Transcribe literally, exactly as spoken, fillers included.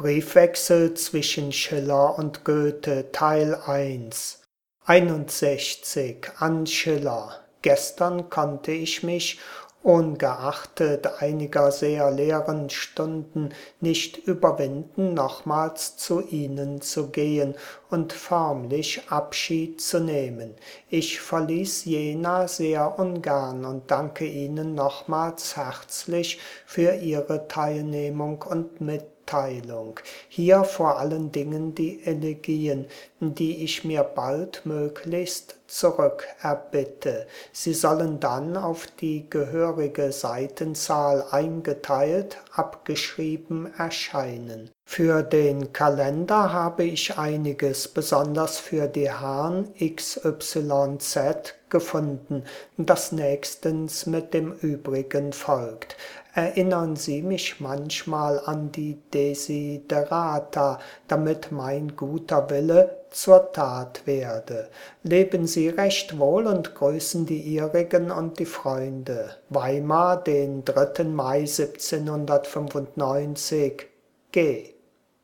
Briefwechsel zwischen Schiller und Goethe Teil eins einundsechzig an Schiller. Gestern konnte ich mich, ohngeachtet einiger sehr leeren Stunden, nicht überwinden, nochmals zu Ihnen zu gehen und förmlich Abschied zu nehmen. Ich verließ Jena sehr ungern und danke Ihnen nochmals herzlich für Ihre Teilnehmung und Mitteilung. Hier vor allen Dingen die Elegien, die ich mir baldmöglichst zurückerbitte. Sie sollen dann auf die gehörige Seitenzahl eingeteilt, abgeschrieben erscheinen. Für den Kalender habe ich einiges, besonders für die Herren X Y Z, gefunden, das nächstens mit dem übrigen folgt. Erinnern Sie mich manchmal an die Desiderata, damit mein guter Wille zur Tat werde. Leben Sie recht wohl und grüßen die Ihrigen und die Freunde. Weimar, den dritten Mai siebzehnhundertfünfundneunzig. G